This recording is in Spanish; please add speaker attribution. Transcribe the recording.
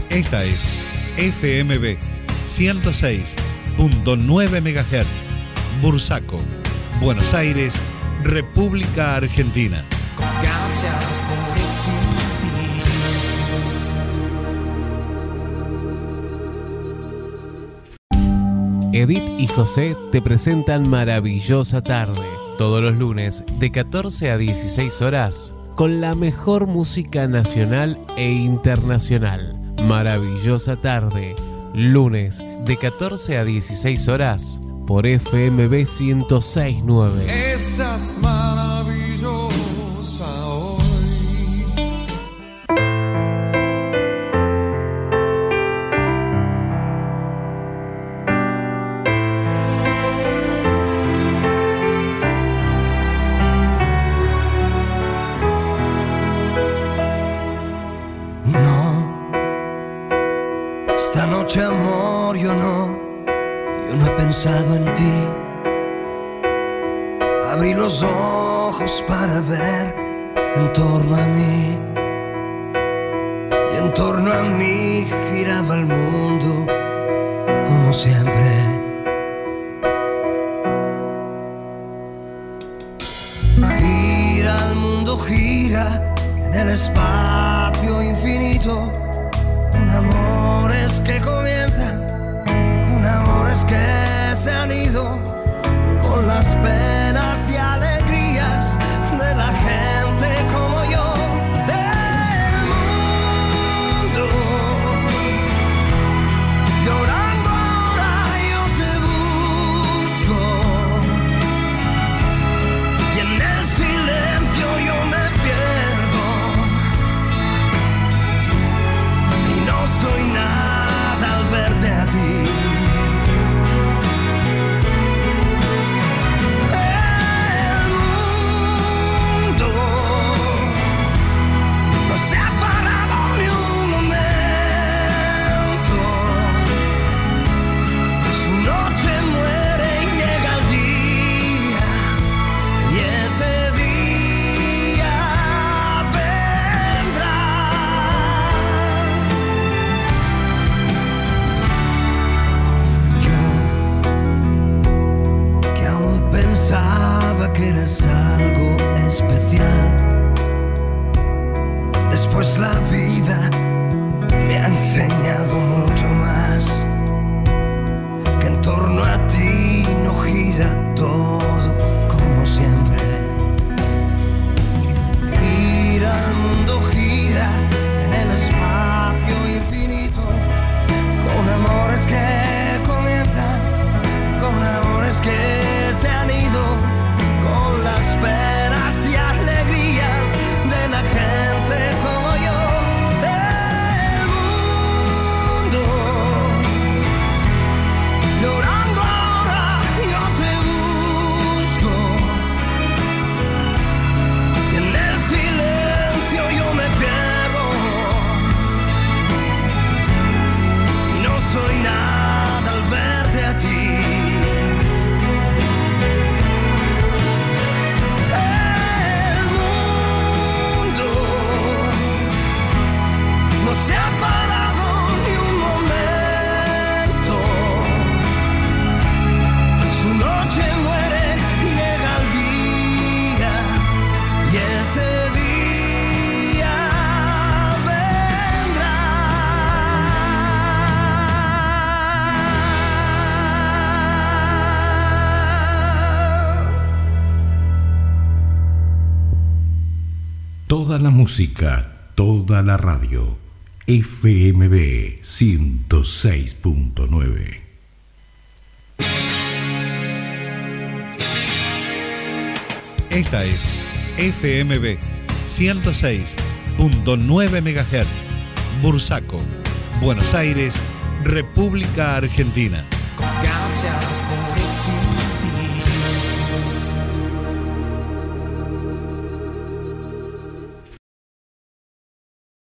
Speaker 1: Esta es FMB 106.9 MHz, Bursaco, Buenos Aires, República Argentina.
Speaker 2: Gracias por existir.
Speaker 3: Edith y José te presentan Maravillosa Tarde, todos los lunes de 14 a 16 horas, con la mejor música nacional e internacional. Maravillosa Tarde, lunes de 14 a 16 horas, por FMB 106.9.
Speaker 2: Estás maravillosa hoy.
Speaker 4: Esta noche, amor, yo no he pensado en ti. Abrí los ojos para ver en torno a mí, y en torno a mí giraba el mundo como siempre. Gira el mundo, gira en el espacio infinito, con amores que comienzan, con amores que se han ido, con las penas y alegrías de la gente como yo. El mundo llorando ahora, yo te busco, y en el silencio yo me pierdo, y no soy nada al verte a ti. Que eres algo especial. Después la vida me ha enseñado mucho más, que en torno a ti no gira todo como siempre. Gira el mundo, gira en el espacio infinito, con amores que comienzan, con amores que se han ido, con las penas y alegrías de la gente como yo. El mundo llorando ahora, yo te busco, y en el silencio yo me pierdo, y no soy nada al verte a ti. No se ha parado ni un momento, su noche muere y llega el día, y ese día vendrá.
Speaker 1: Toda la música, toda la radio. FMB 106.9. Esta es FMB 106.9 MHz, Bursaco, Buenos Aires, República Argentina.
Speaker 2: Gracias por existir.